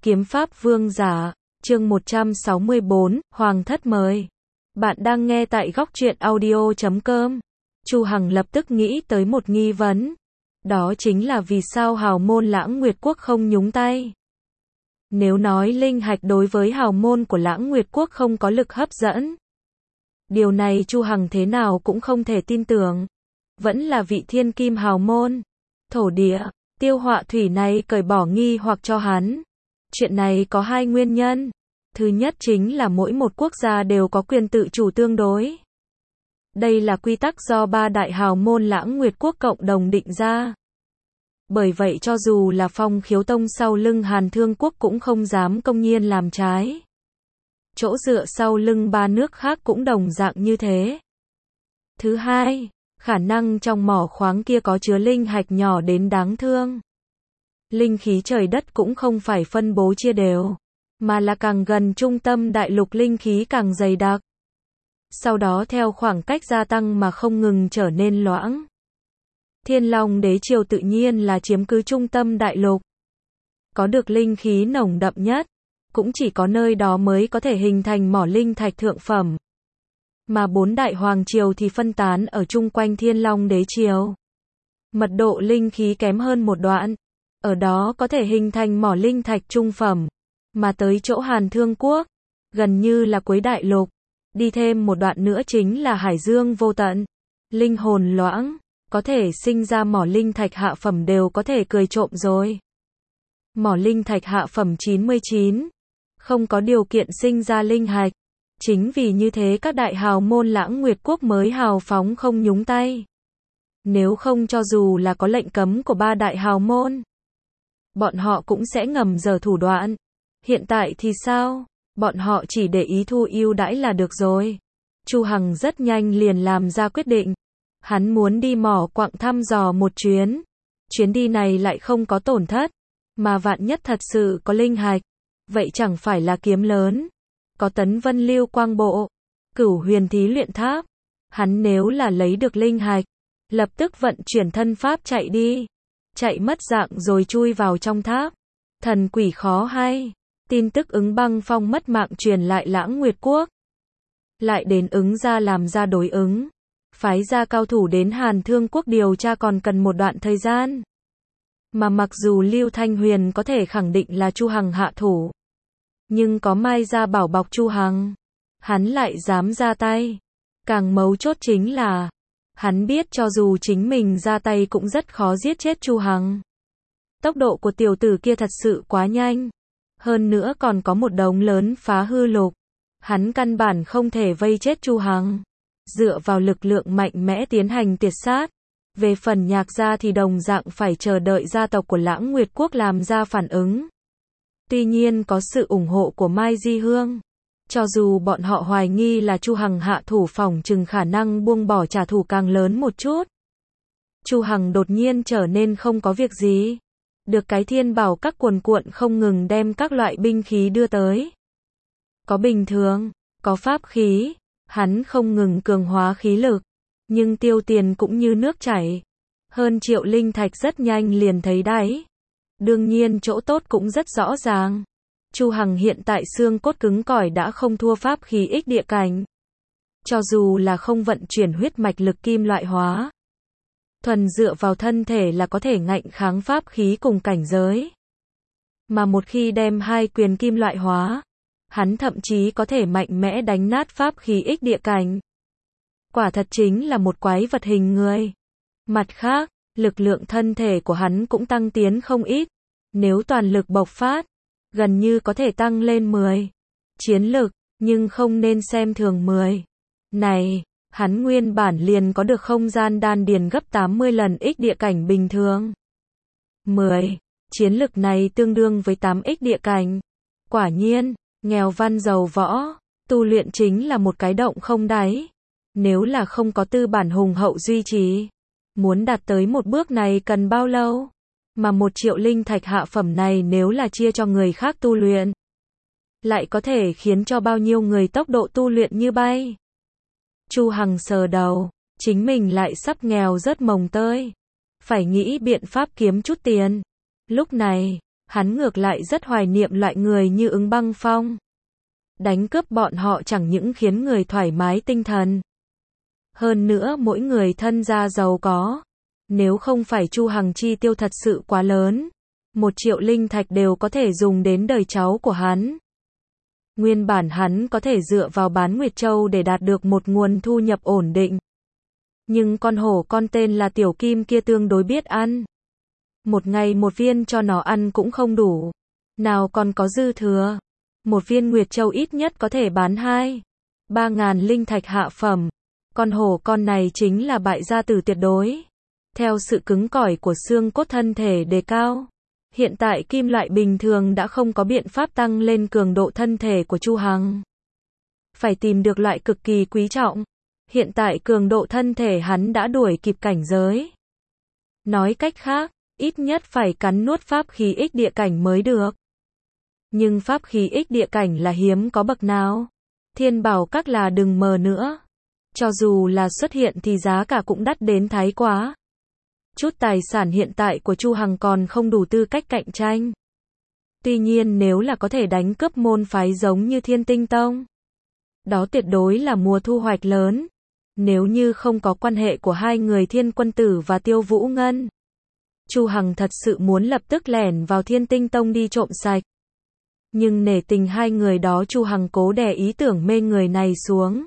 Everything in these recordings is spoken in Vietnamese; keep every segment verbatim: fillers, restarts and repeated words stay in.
Kiếm Pháp Vương Giả, chương một trăm sáu mươi bốn, Hoàng thất mời. Bạn đang nghe tại góc truyện audio chấm com. Chu Hằng lập tức nghĩ tới một nghi vấn. Đó chính là vì sao hào môn Lãng Nguyệt Quốc không nhúng tay. Nếu nói linh hạch đối với hào môn của Lãng Nguyệt Quốc không có lực hấp dẫn. Điều này Chu Hằng thế nào cũng không thể tin tưởng. Vẫn là vị thiên kim hào môn. Thổ địa, tiêu họa thủy này cởi bỏ nghi hoặc cho hắn. Chuyện này có hai nguyên nhân. Thứ nhất chính là mỗi một quốc gia đều có quyền tự chủ tương đối. Đây là quy tắc do ba đại hào môn Lãng Nguyệt Quốc cộng đồng định ra. Bởi vậy cho dù là Phong Khiếu Tông sau lưng Hàn Thương Quốc cũng không dám công nhiên làm trái. Chỗ dựa sau lưng ba nước khác cũng đồng dạng như thế. Thứ hai, khả năng trong mỏ khoáng kia có chứa linh hạch nhỏ đến đáng thương. Linh khí trời đất cũng không phải phân bố chia đều, mà là càng gần trung tâm đại lục linh khí càng dày đặc. Sau đó theo khoảng cách gia tăng mà không ngừng trở nên loãng. Thiên Long Đế Triều tự nhiên là chiếm cứ trung tâm đại lục. Có được linh khí nồng đậm nhất, cũng chỉ có nơi đó mới có thể hình thành mỏ linh thạch thượng phẩm. Mà bốn đại hoàng triều thì phân tán ở chung quanh Thiên Long Đế Triều. Mật độ linh khí kém hơn một đoạn. Ở đó có thể hình thành mỏ linh thạch trung phẩm. Mà tới chỗ Hàn Thương Quốc, gần như là cuối đại lục. Đi thêm một đoạn nữa chính là Hải Dương vô tận. Linh hồn loãng, có thể sinh ra mỏ linh thạch hạ phẩm đều có thể cười trộm rồi. Mỏ linh thạch hạ phẩm chín mươi chín. Không có điều kiện sinh ra linh hạch. Chính vì như thế các đại hào môn Lãng Nguyệt Quốc mới hào phóng không nhúng tay. Nếu không cho dù là có lệnh cấm của ba đại hào môn, bọn họ cũng sẽ ngầm giở thủ đoạn. Hiện tại thì sao? Bọn họ chỉ để ý thu ưu đãi là được rồi. Chu Hằng rất nhanh liền làm ra quyết định. Hắn muốn đi mỏ quặng thăm dò một chuyến. Chuyến đi này lại không có tổn thất. Mà vạn nhất thật sự có linh hạch. Vậy chẳng phải là kiếm lớn. Có Tấn Vân Lưu Quang Bộ, Cửu Huyền Thí Luyện Tháp. Hắn nếu là lấy được linh hạch, lập tức vận chuyển thân pháp chạy đi. Chạy mất dạng rồi chui vào trong tháp. Thần quỷ khó hay. Tin tức ứng băng phong mất mạng truyền lại Lãng Nguyệt Quốc. Lại đến ứng ra làm ra đối ứng. Phái ra cao thủ đến Hàn Thương Quốc điều tra còn cần một đoạn thời gian. Mà mặc dù Lưu Thanh Huyền có thể khẳng định là Chu Hằng hạ thủ. Nhưng có Mai ra bảo bọc Chu Hằng. Hắn lại dám ra tay. Càng mấu chốt chính là hắn biết cho dù chính mình ra tay cũng rất khó giết chết Chu Hằng. Tốc độ của tiểu tử kia thật sự quá nhanh. Hơn nữa còn có một đống lớn phá hư lục. Hắn căn bản không thể vây chết Chu Hằng. Dựa vào lực lượng mạnh mẽ tiến hành tiệt sát. Về phần Nhạc gia thì đồng dạng phải chờ đợi gia tộc của Lãng Nguyệt Quốc làm ra phản ứng. Tuy nhiên có sự ủng hộ của Mai Di Hương. Cho dù bọn họ hoài nghi là Chu Hằng hạ thủ, phỏng chừng khả năng buông bỏ trả thù càng lớn một chút. Chu Hằng đột nhiên trở nên không có việc gì. Được cái thiên bảo các cuồn cuộn không ngừng đem các loại binh khí đưa tới. Có bình thường, có pháp khí. Hắn không ngừng cường hóa khí lực. Nhưng tiêu tiền cũng như nước chảy. Hơn triệu linh thạch rất nhanh liền thấy đáy. Đương nhiên chỗ tốt cũng rất rõ ràng. Chu Hằng hiện tại xương cốt cứng cỏi đã không thua pháp khí ích địa cảnh. Cho dù là không vận chuyển huyết mạch lực kim loại hóa. Thuần dựa vào thân thể là có thể ngạnh kháng pháp khí cùng cảnh giới. Mà một khi đem hai quyền kim loại hóa, hắn thậm chí có thể mạnh mẽ đánh nát pháp khí ích địa cảnh. Quả thật chính là một quái vật hình người. Mặt khác, lực lượng thân thể của hắn cũng tăng tiến không ít. Nếu toàn lực bộc phát, gần như có thể tăng lên mười. Chiến lực, nhưng không nên xem thường mười. Này, hắn nguyên bản liền có được không gian đan điền gấp tám mươi lần ích địa cảnh bình thường. mười. Chiến lực này tương đương với tám ích địa cảnh. Quả nhiên, nghèo văn giàu võ, tu luyện chính là một cái động không đáy. Nếu là không có tư bản hùng hậu duy trì, muốn đạt tới một bước này cần bao lâu? Mà một triệu linh thạch hạ phẩm này nếu là chia cho người khác tu luyện, lại có thể khiến cho bao nhiêu người tốc độ tu luyện như bay. Chu Hằng sờ đầu, chính mình lại sắp nghèo rớt mồng tơi. Phải nghĩ biện pháp kiếm chút tiền. Lúc này, hắn ngược lại rất hoài niệm loại người như Ứng Băng Phong. Đánh cướp bọn họ chẳng những khiến người thoải mái tinh thần. Hơn nữa mỗi người thân gia giàu có. Nếu không phải Chu Hằng chi tiêu thật sự quá lớn, một triệu linh thạch đều có thể dùng đến đời cháu của hắn. Nguyên bản hắn có thể dựa vào bán Nguyệt Châu để đạt được một nguồn thu nhập ổn định. Nhưng con hổ con tên là Tiểu Kim kia tương đối biết ăn. Một ngày một viên cho nó ăn cũng không đủ. Nào còn có dư thừa. Một viên Nguyệt Châu ít nhất có thể bán hai, ba ngàn linh thạch hạ phẩm. Con hổ con này chính là bại gia tử tuyệt đối. Theo sự cứng cỏi của xương cốt thân thể đề cao, hiện tại kim loại bình thường đã không có biện pháp tăng lên cường độ thân thể của Chu Hằng. Phải tìm được loại cực kỳ quý trọng. Hiện tại cường độ thân thể hắn đã đuổi kịp cảnh giới. Nói cách khác, ít nhất phải cắn nuốt pháp khí ích địa cảnh mới được. Nhưng pháp khí ích địa cảnh là hiếm có bậc nào. Thiên bảo các là đừng mờ nữa. Cho dù là xuất hiện thì giá cả cũng đắt đến thái quá. Chút tài sản hiện tại của Chu Hằng còn không đủ tư cách cạnh tranh. Tuy nhiên nếu là có thể đánh cướp môn phái giống như Thiên Tinh Tông, đó tuyệt đối là mùa thu hoạch lớn. Nếu như không có quan hệ của hai người Thiên Quân Tử và Tiêu Vũ Ngân, Chu Hằng thật sự muốn lập tức lẻn vào Thiên Tinh Tông đi trộm sạch. Nhưng nể tình hai người đó, Chu Hằng cố đè ý tưởng mê người này xuống.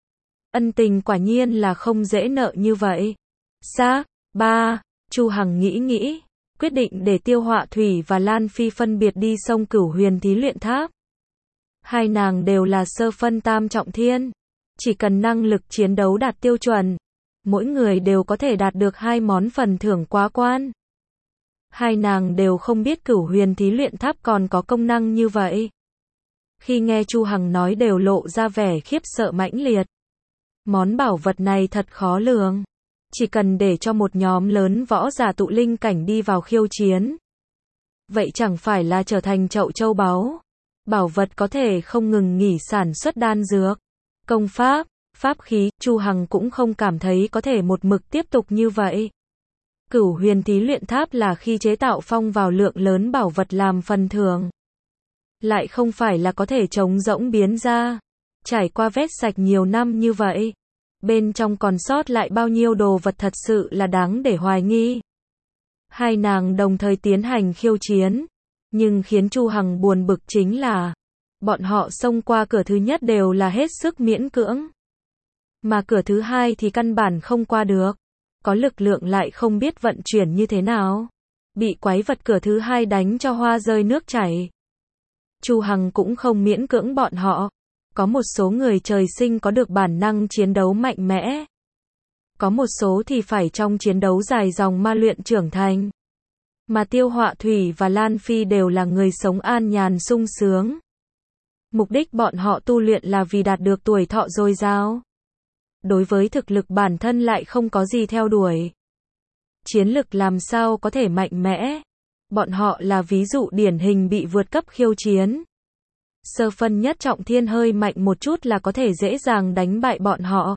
Ân tình quả nhiên là không dễ nợ như vậy. Xác, ba, Chu Hằng nghĩ nghĩ, quyết định để Tiêu Họa Thủy và Lan Phi phân biệt đi sông Cửu Huyền thí luyện tháp. Hai nàng đều là sơ phân tam trọng thiên. Chỉ cần năng lực chiến đấu đạt tiêu chuẩn, mỗi người đều có thể đạt được hai món phần thưởng quá quan. Hai nàng đều không biết Cửu Huyền thí luyện tháp còn có công năng như vậy. Khi nghe Chu Hằng nói đều lộ ra vẻ khiếp sợ mãnh liệt. Món bảo vật này thật khó lường. Chỉ cần để cho một nhóm lớn võ giả tụ linh cảnh đi vào khiêu chiến, vậy chẳng phải là trở thành chậu châu báu. Bảo vật có thể không ngừng nghỉ sản xuất đan dược, công pháp, pháp khí. Chu Hằng cũng không cảm thấy có thể một mực tiếp tục như vậy. Cửu Huyền thí luyện tháp là khi chế tạo phong vào lượng lớn bảo vật làm phần thưởng, lại không phải là có thể trống rỗng biến ra. Trải qua vét sạch nhiều năm như vậy, bên trong còn sót lại bao nhiêu đồ vật thật sự là đáng để hoài nghi. Hai nàng đồng thời tiến hành khiêu chiến, nhưng khiến Chu Hằng buồn bực chính là bọn họ xông qua cửa thứ nhất đều là hết sức miễn cưỡng, mà cửa thứ hai thì căn bản không qua được. Có lực lượng lại không biết vận chuyển như thế nào, bị quái vật cửa thứ hai đánh cho hoa rơi nước chảy. Chu Hằng cũng không miễn cưỡng bọn họ. Có một số người trời sinh có được bản năng chiến đấu mạnh mẽ. Có một số thì phải trong chiến đấu dài dòng ma luyện trưởng thành. Mà Tiêu Họa Thủy và Lan Phi đều là người sống an nhàn sung sướng. Mục đích bọn họ tu luyện là vì đạt được tuổi thọ dồi dào. Đối với thực lực bản thân lại không có gì theo đuổi. Chiến lực làm sao có thể mạnh mẽ. Bọn họ là ví dụ điển hình bị vượt cấp khiêu chiến. Sơ phân nhất trọng thiên hơi mạnh một chút là có thể dễ dàng đánh bại bọn họ.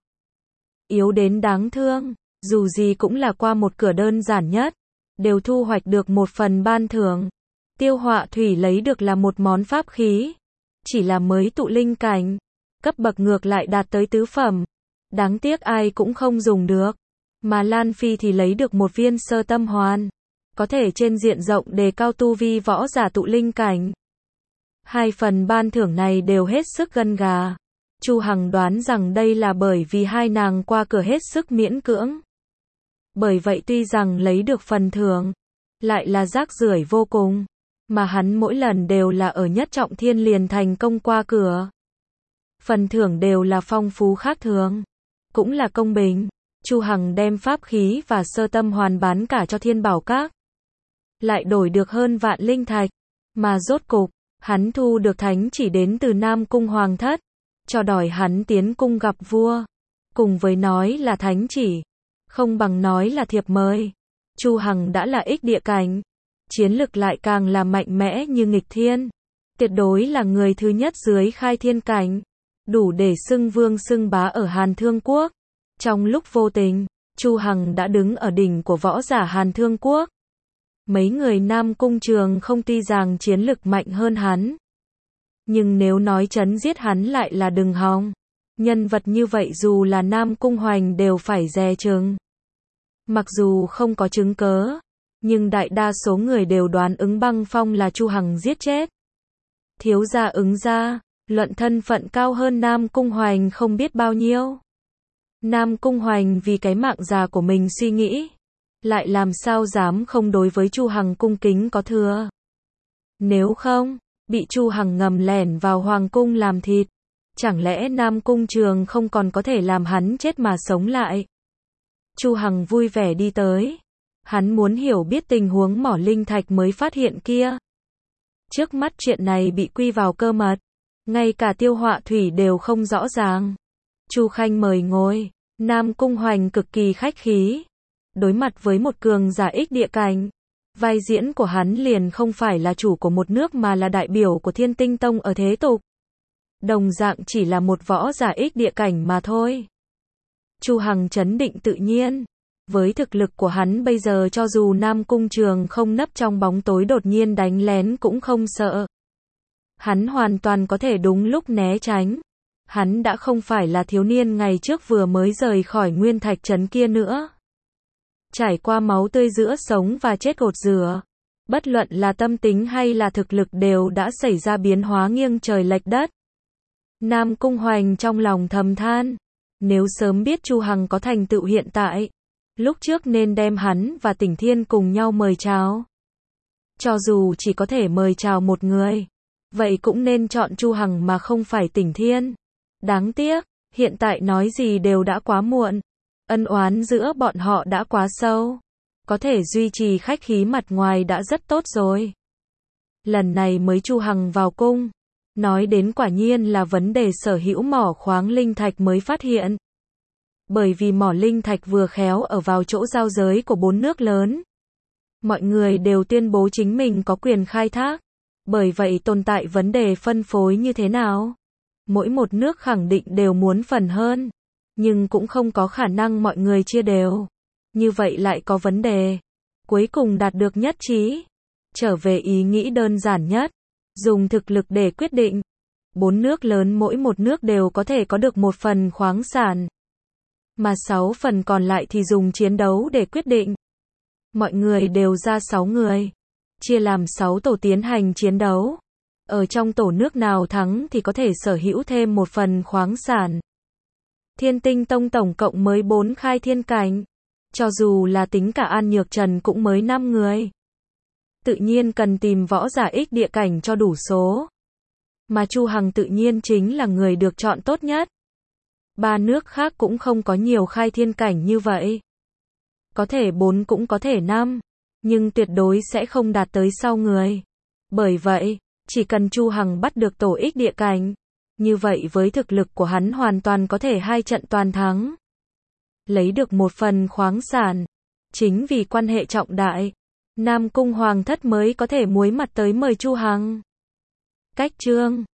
Yếu đến đáng thương, dù gì cũng là qua một cửa đơn giản nhất, đều thu hoạch được một phần ban thưởng. Tiêu Họa Thủy lấy được là một món pháp khí, chỉ là mới tụ linh cảnh, cấp bậc ngược lại đạt tới tứ phẩm. Đáng tiếc ai cũng không dùng được. Mà Lan Phi thì lấy được một viên sơ tâm hoàn, có thể trên diện rộng đề cao tu vi võ giả tụ linh cảnh. Hai phần ban thưởng này đều hết sức gân gà. Chu Hằng đoán rằng đây là bởi vì hai nàng qua cửa hết sức miễn cưỡng. Bởi vậy tuy rằng lấy được phần thưởng, lại là rác rưởi vô cùng. Mà hắn mỗi lần đều là ở nhất trọng thiên liền thành công qua cửa. Phần thưởng đều là phong phú khác thường. Cũng là công bình. Chu Hằng đem pháp khí và sơ tâm hoàn bán cả cho Thiên Bảo Các, lại đổi được hơn vạn linh thạch. Mà rốt cục, hắn thu được thánh chỉ đến từ Nam Cung Hoàng Thất, cho đòi hắn tiến cung gặp vua. Cùng với nói là thánh chỉ, không bằng nói là thiệp mời. Chu Hằng đã là ích địa cảnh, chiến lực lại càng là mạnh mẽ như nghịch thiên. Tuyệt đối là người thứ nhất dưới khai thiên cảnh, đủ để xưng vương xưng bá ở Hàn Thương Quốc. Trong lúc vô tình, Chu Hằng đã đứng ở đỉnh của võ giả Hàn Thương Quốc. Mấy người Nam Cung Trường không tuy rằng chiến lực mạnh hơn hắn, nhưng nếu nói trấn giết hắn lại là đừng hòng. Nhân vật như vậy dù là Nam Cung Hoành đều phải dè chừng. Mặc dù không có chứng cớ, nhưng đại đa số người đều đoán Ứng Băng Phong là Chu Hằng giết chết. Thiếu gia Ứng gia, luận thân phận cao hơn Nam Cung Hoành không biết bao nhiêu. Nam Cung Hoành vì cái mạng già của mình suy nghĩ, lại làm sao dám không đối với Chu Hằng cung kính có thừa. Nếu không, bị Chu Hằng ngầm lẻn vào hoàng cung làm thịt, chẳng lẽ Nam Cung Trường không còn có thể làm hắn chết mà sống lại. Chu Hằng vui vẻ đi tới. Hắn muốn hiểu biết tình huống mỏ linh thạch mới phát hiện kia. Trước mắt chuyện này bị quy vào cơ mật, ngay cả Tiêu Họa Thủy đều không rõ ràng. Chu Khanh mời ngồi. Nam Cung Hoành cực kỳ khách khí. Đối mặt với một cường giả ích địa cảnh, vai diễn của hắn liền không phải là chủ của một nước mà là đại biểu của Thiên Tinh Tông ở thế tục. Đồng dạng chỉ là một võ giả ích địa cảnh mà thôi. Chu Hằng trấn định tự nhiên. Với thực lực của hắn bây giờ cho dù Nam Cung Trường không nấp trong bóng tối đột nhiên đánh lén cũng không sợ. Hắn hoàn toàn có thể đúng lúc né tránh. Hắn đã không phải là thiếu niên ngày trước vừa mới rời khỏi Nguyên Thạch Trấn kia nữa. Trải qua máu tươi giữa sống và chết gột rửa, bất luận là tâm tính hay là thực lực đều đã xảy ra biến hóa nghiêng trời lệch đất. Nam Cung Hoành trong lòng thầm than, nếu sớm biết Chu Hằng có thành tựu hiện tại, lúc trước nên đem hắn và Tỉnh Thiên cùng nhau mời chào. Cho dù chỉ có thể mời chào một người, vậy cũng nên chọn Chu Hằng mà không phải Tỉnh Thiên. Đáng tiếc, hiện tại nói gì đều đã quá muộn. Ân oán giữa bọn họ đã quá sâu. Có thể duy trì khách khí mặt ngoài đã rất tốt rồi. Lần này mới Chu Hằng vào cung. Nói đến quả nhiên là vấn đề sở hữu mỏ khoáng linh thạch mới phát hiện. Bởi vì mỏ linh thạch vừa khéo ở vào chỗ giao giới của bốn nước lớn. Mọi người đều tuyên bố chính mình có quyền khai thác. Bởi vậy tồn tại vấn đề phân phối như thế nào? Mỗi một nước khẳng định đều muốn phần hơn. Nhưng cũng không có khả năng mọi người chia đều. Như vậy lại có vấn đề. Cuối cùng đạt được nhất trí. Trở về ý nghĩ đơn giản nhất. Dùng thực lực để quyết định. Bốn nước lớn mỗi một nước đều có thể có được một phần khoáng sản. Mà sáu phần còn lại thì dùng chiến đấu để quyết định. Mọi người đều ra sáu người. Chia làm sáu tổ tiến hành chiến đấu. Ở trong tổ nước nào thắng thì có thể sở hữu thêm một phần khoáng sản. Thiên Tinh Tông tổng cộng mới bốn khai thiên cảnh. Cho dù là tính cả An Nhược Trần cũng mới năm người. Tự nhiên cần tìm võ giả ích địa cảnh cho đủ số. Mà Chu Hằng tự nhiên chính là người được chọn tốt nhất. Ba nước khác cũng không có nhiều khai thiên cảnh như vậy. Có thể bốn cũng có thể năm. Nhưng tuyệt đối sẽ không đạt tới sau người. Bởi vậy, chỉ cần Chu Hằng bắt được tổ ích địa cảnh. Như vậy với thực lực của hắn hoàn toàn có thể hai trận toàn thắng. Lấy được một phần khoáng sản. Chính vì quan hệ trọng đại. Nam Cung Hoàng thất mới có thể muối mặt tới mời Chu Hằng. Cách chương